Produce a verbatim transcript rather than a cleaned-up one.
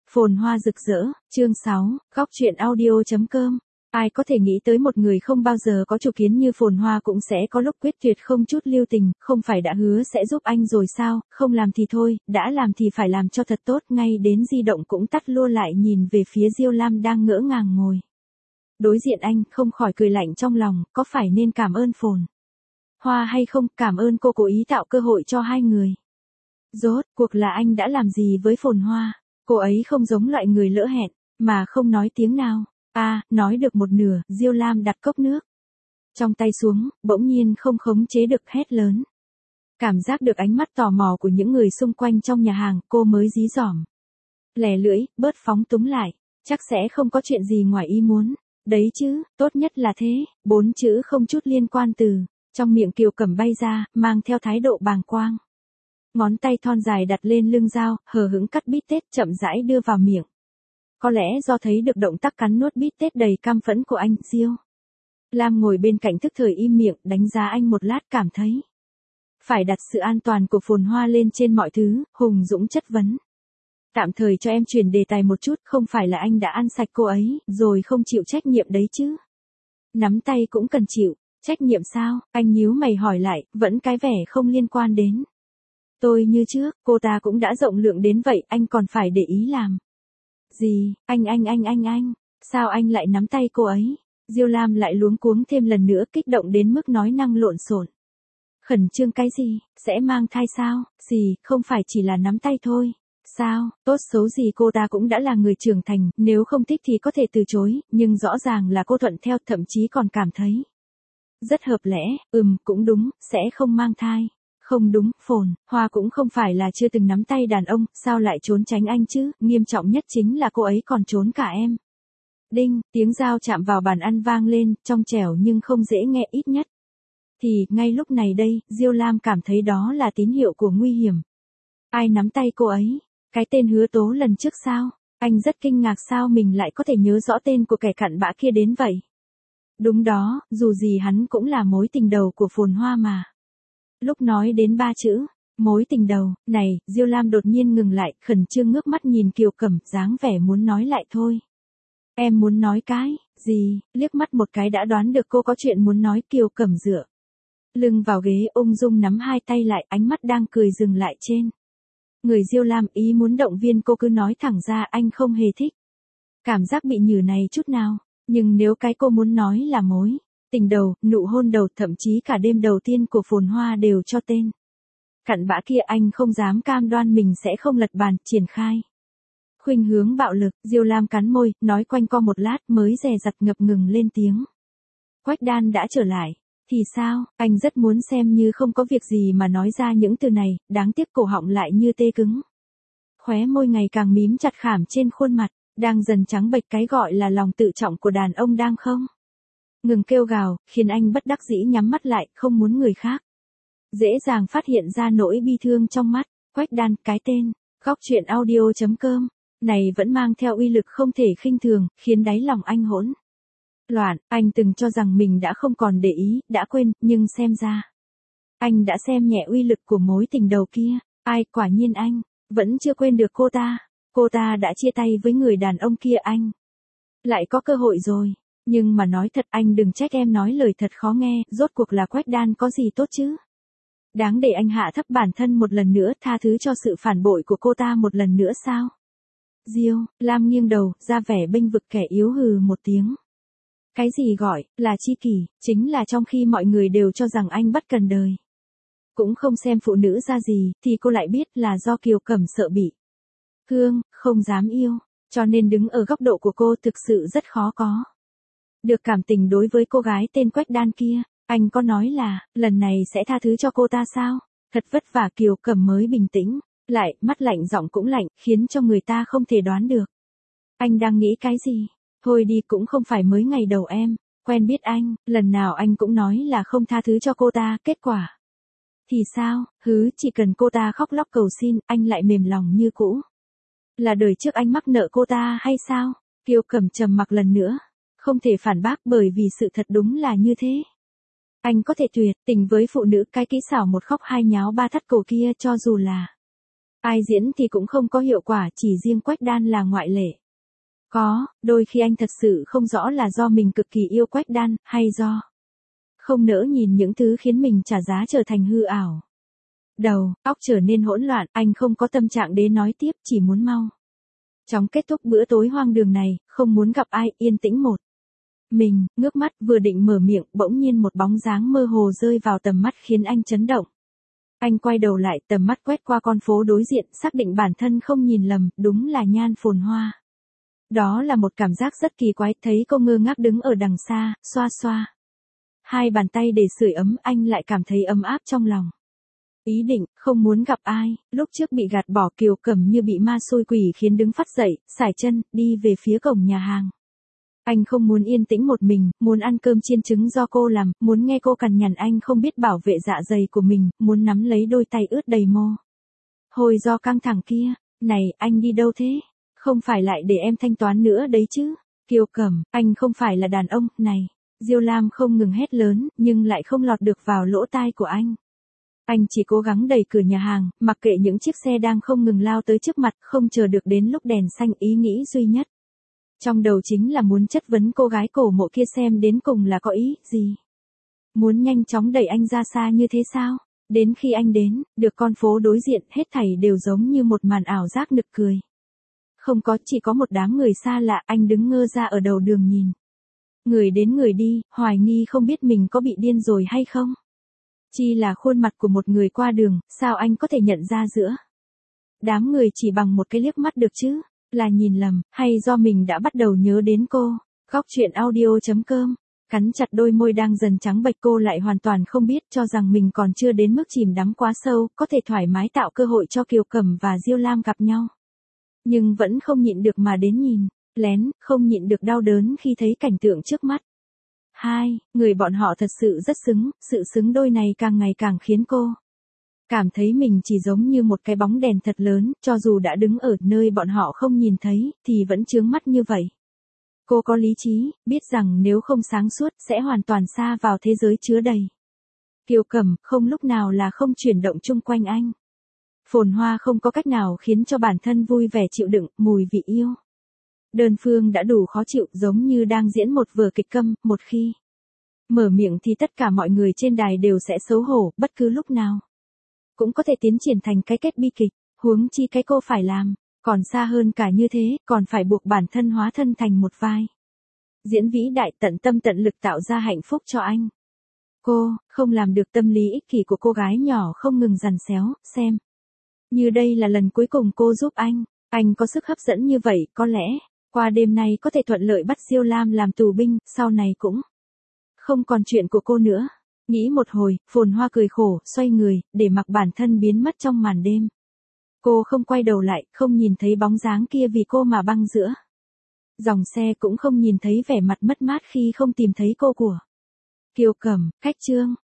Phồn hoa rực rỡ, chương sáu, góc truyện audio.com. Ai có thể nghĩ tới một người không bao giờ có chủ kiến như Phồn Hoa cũng sẽ có lúc quyết tuyệt không chút lưu tình, không phải đã hứa sẽ giúp anh rồi sao, không làm thì thôi, đã làm thì phải làm cho thật tốt, ngay đến di động cũng tắt lua lại nhìn về phía Diêu Lam đang ngỡ ngàng ngồi. Đối diện anh không khỏi cười lạnh trong lòng, có phải nên cảm ơn Phồn Hoa hay không, cảm ơn cô cố ý tạo cơ hội cho hai người. Rốt cuộc là anh đã làm gì với Phồn Hoa? Cô ấy không giống loại người lỡ hẹn, mà không nói tiếng nào. À, nói được một nửa, Diêu Lam đặt cốc nước trong tay xuống, bỗng nhiên không khống chế được hét lớn. Cảm giác được ánh mắt tò mò của những người xung quanh trong nhà hàng, cô mới dí dỏm lè lưỡi, bớt phóng túng lại, chắc sẽ không có chuyện gì ngoài ý muốn. Đấy chứ, tốt nhất là thế, bốn chữ không chút liên quan từ trong miệng Kiều Cẩm bay ra, mang theo thái độ bàng quang. Ngón tay thon dài đặt lên lưng dao, hờ hững cắt bít tết chậm rãi đưa vào miệng. Có lẽ do thấy được động tác cắn nuốt bít tết đầy cam phẫn của anh, Diêu Lam ngồi bên cạnh thức thời im miệng, đánh giá anh một lát cảm thấy phải đặt sự an toàn của Phồn Hoa lên trên mọi thứ, hùng dũng chất vấn. Tạm thời cho em chuyển đề tài một chút, không phải là anh đã ăn sạch cô ấy, rồi không chịu trách nhiệm đấy chứ. Nắm tay cũng cần chịu, trách nhiệm sao, anh nhíu mày hỏi lại, vẫn cái vẻ không liên quan đến tôi như trước, cô ta cũng đã rộng lượng đến vậy, anh còn phải để ý làm gì, anh anh anh anh anh, sao anh lại nắm tay cô ấy? Diêu Lam lại luống cuống thêm lần nữa, kích động đến mức nói năng lộn xộn. Khẩn trương cái gì, sẽ mang thai sao, gì, không phải chỉ là nắm tay thôi. Sao, tốt xấu gì cô ta cũng đã là người trưởng thành, nếu không thích thì có thể từ chối, nhưng rõ ràng là cô thuận theo, thậm chí còn cảm thấy rất hợp lẽ, ừm, cũng đúng, sẽ không mang thai. Không đúng, Phồn Hoa cũng không phải là chưa từng nắm tay đàn ông, sao lại trốn tránh anh chứ, nghiêm trọng nhất chính là cô ấy còn trốn cả em. Đinh, tiếng dao chạm vào bàn ăn vang lên, trong trẻo nhưng không dễ nghe, ít nhất thì, ngay lúc này đây, Diêu Lam cảm thấy đó là tín hiệu của nguy hiểm. Ai nắm tay cô ấy? Cái tên Hứa Tố lần trước sao? Anh rất kinh ngạc sao mình lại có thể nhớ rõ tên của kẻ cặn bã kia đến vậy. Đúng đó, dù gì hắn cũng là mối tình đầu của Phồn Hoa mà. Lúc nói đến ba chữ mối tình đầu này, Diêu Lam đột nhiên ngừng lại, khẩn trương ngước mắt nhìn Kiều Cẩm, dáng vẻ muốn nói lại thôi. Em muốn nói cái gì? Liếc mắt một cái đã đoán được cô có chuyện muốn nói. Kiều Cẩm dựa lưng vào ghế, ung dung nắm hai tay lại, ánh mắt đang cười dừng lại trên người Diêu Lam, ý muốn động viên cô cứ nói thẳng ra, anh không hề thích cảm giác bị nhử này chút nào, nhưng nếu cái cô muốn nói là mối tình đầu, nụ hôn đầu, thậm chí cả đêm đầu tiên của Phồn Hoa đều cho tên cặn bã kia, anh không dám cam đoan mình sẽ không lật bàn, triển khai khuynh hướng bạo lực. Diêu Lam cắn môi, nói quanh co một lát mới dè dặt ngập ngừng lên tiếng. Quách Đan đã trở lại. Thì sao, anh rất muốn xem như không có việc gì mà nói ra những từ này, đáng tiếc cổ họng lại như tê cứng. Khóe môi ngày càng mím chặt, khảm trên khuôn mặt đang dần trắng bệch, cái gọi là lòng tự trọng của đàn ông đang không ngừng kêu gào, khiến anh bất đắc dĩ nhắm mắt lại, không muốn người khác dễ dàng phát hiện ra nỗi bi thương trong mắt. Quách Đan, cái tên góc truyện audio.com này vẫn mang theo uy lực không thể khinh thường, khiến đáy lòng anh hỗn loạn. Anh từng cho rằng mình đã không còn để ý, đã quên, nhưng xem ra anh đã xem nhẹ uy lực của mối tình đầu kia. Ai, quả nhiên anh vẫn chưa quên được cô ta. Cô ta đã chia tay với người đàn ông kia, anh lại có cơ hội rồi. Nhưng mà nói thật, anh đừng trách em nói lời thật khó nghe, rốt cuộc là Quách Đan có gì tốt chứ? Đáng để anh hạ thấp bản thân một lần nữa, tha thứ cho sự phản bội của cô ta một lần nữa sao? Diêu Lam nghiêng đầu, ra vẻ bênh vực kẻ yếu, hừ một tiếng. Cái gì gọi là tri kỷ, chính là trong khi mọi người đều cho rằng anh bất cần đời, cũng không xem phụ nữ ra gì, thì cô lại biết là do Kiều Cẩm sợ bị thương, không dám yêu, cho nên đứng ở góc độ của cô thực sự rất khó có được cảm tình đối với cô gái tên Quách Đan kia. Anh có nói là, lần này sẽ tha thứ cho cô ta sao? Thật vất vả Kiều Cẩm mới bình tĩnh lại, mắt lạnh, giọng cũng lạnh, khiến cho người ta không thể đoán được anh đang nghĩ cái gì. Thôi đi, cũng không phải mới ngày đầu em quen biết anh, lần nào anh cũng nói là không tha thứ cho cô ta, kết quả thì sao? Hứ, chỉ cần cô ta khóc lóc cầu xin, anh lại mềm lòng như cũ. Là đời trước anh mắc nợ cô ta hay sao? Kiều Cẩm trầm mặc lần nữa, không thể phản bác, bởi vì sự thật đúng là như thế. Anh có thể tuyệt tình với phụ nữ, cái kỹ xảo một khóc hai nháo ba thắt cổ kia, cho dù là Ai diễn thì cũng không có hiệu quả, chỉ riêng Quách Đan là ngoại lệ. Có, đôi khi anh thật sự không rõ là do mình cực kỳ yêu Quách Đan, hay do không nỡ nhìn những thứ khiến mình trả giá trở thành hư ảo. Đầu, óc trở nên hỗn loạn, anh không có tâm trạng để nói tiếp, chỉ muốn mau chóng kết thúc bữa tối hoang đường này, không muốn gặp ai, yên tĩnh một mình, ngước mắt, vừa định mở miệng, bỗng nhiên một bóng dáng mơ hồ rơi vào tầm mắt khiến anh chấn động. Anh quay đầu lại, tầm mắt quét qua con phố đối diện, xác định bản thân không nhìn lầm, đúng là Nhan Phồn Hoa. Đó là một cảm giác rất kỳ quái, thấy cô ngơ ngác đứng ở đằng xa, xoa xoa hai bàn tay để sưởi ấm, anh lại cảm thấy ấm áp trong lòng. Ý định, không muốn gặp ai, lúc trước bị gạt bỏ Kiều Cẩm như bị ma xôi quỷ khiến đứng phát dậy, sải chân, đi về phía cổng nhà hàng. Anh không muốn yên tĩnh một mình, muốn ăn cơm chiên trứng do cô làm, muốn nghe cô cằn nhằn anh không biết bảo vệ dạ dày của mình, muốn nắm lấy đôi tay ướt đầy mồ hôi do căng thẳng kia. Này, anh đi đâu thế? Không phải lại để em thanh toán nữa đấy chứ? Kiều Cẩm, anh không phải là đàn ông, này. Diêu Lam không ngừng hét lớn, nhưng lại không lọt được vào lỗ tai của anh. Anh chỉ cố gắng đẩy cửa nhà hàng, mặc kệ những chiếc xe đang không ngừng lao tới trước mặt, không chờ được đến lúc đèn xanh, ý nghĩ duy nhất trong đầu chính là muốn chất vấn cô gái cổ mộ kia xem đến cùng là có ý gì. Muốn nhanh chóng đẩy anh ra xa như thế sao? Đến khi anh đến, được con phố đối diện, hết thảy đều giống như một màn ảo giác nực cười. Không có, chỉ có một đám người xa lạ, anh đứng ngơ ra ở đầu đường nhìn. Người đến người đi, hoài nghi không biết mình có bị điên rồi hay không. Chi là khuôn mặt của một người qua đường, sao anh có thể nhận ra giữa đám người chỉ bằng một cái liếc mắt được chứ? Là nhìn lầm, hay do mình đã bắt đầu nhớ đến cô? Góc chuyện audio chấm com. Cắn chặt đôi môi đang dần trắng bệch, cô lại hoàn toàn không biết, cho rằng mình còn chưa đến mức chìm đắm quá sâu, có thể thoải mái tạo cơ hội cho Kiều Cẩm và Diêu Lam gặp nhau. Nhưng vẫn không nhịn được mà đến nhìn lén, không nhịn được đau đớn khi thấy cảnh tượng trước mắt. Hai, người bọn họ thật sự rất xứng, sự xứng đôi này càng ngày càng khiến cô cảm thấy mình chỉ giống như một cái bóng đèn thật lớn, cho dù đã đứng ở nơi bọn họ không nhìn thấy, thì vẫn chướng mắt như vậy. Cô có lý trí, biết rằng nếu không sáng suốt, sẽ hoàn toàn xa vào thế giới chứa đầy Kiều Cẩm, không lúc nào là không chuyển động chung quanh anh. Phồn Hoa không có cách nào khiến cho bản thân vui vẻ chịu đựng mùi vị yêu đơn phương đã đủ khó chịu, giống như đang diễn một vở kịch câm, một khi mở miệng thì tất cả mọi người trên đài đều sẽ xấu hổ, bất cứ lúc nào cũng có thể tiến triển thành cái kết bi kịch, huống chi cái cô phải làm, còn xa hơn cả như thế, còn phải buộc bản thân hóa thân thành một vai diễn vĩ đại, tận tâm tận lực tạo ra hạnh phúc cho anh. Cô, không làm được, tâm lý ích kỷ của cô gái nhỏ không ngừng giằn xéo, xem như đây là lần cuối cùng cô giúp anh, anh có sức hấp dẫn như vậy, có lẽ qua đêm nay có thể thuận lợi bắt Diêu Lam làm tù binh, sau này cũng không còn chuyện của cô nữa. Nghĩ một hồi, Phồn Hoa cười khổ, xoay người, để mặc bản thân biến mất trong màn đêm. Cô không quay đầu lại, không nhìn thấy bóng dáng kia vì cô mà băng giữa dòng xe, cũng không nhìn thấy vẻ mặt mất mát khi không tìm thấy cô của Kiều Cẩm. Cách chương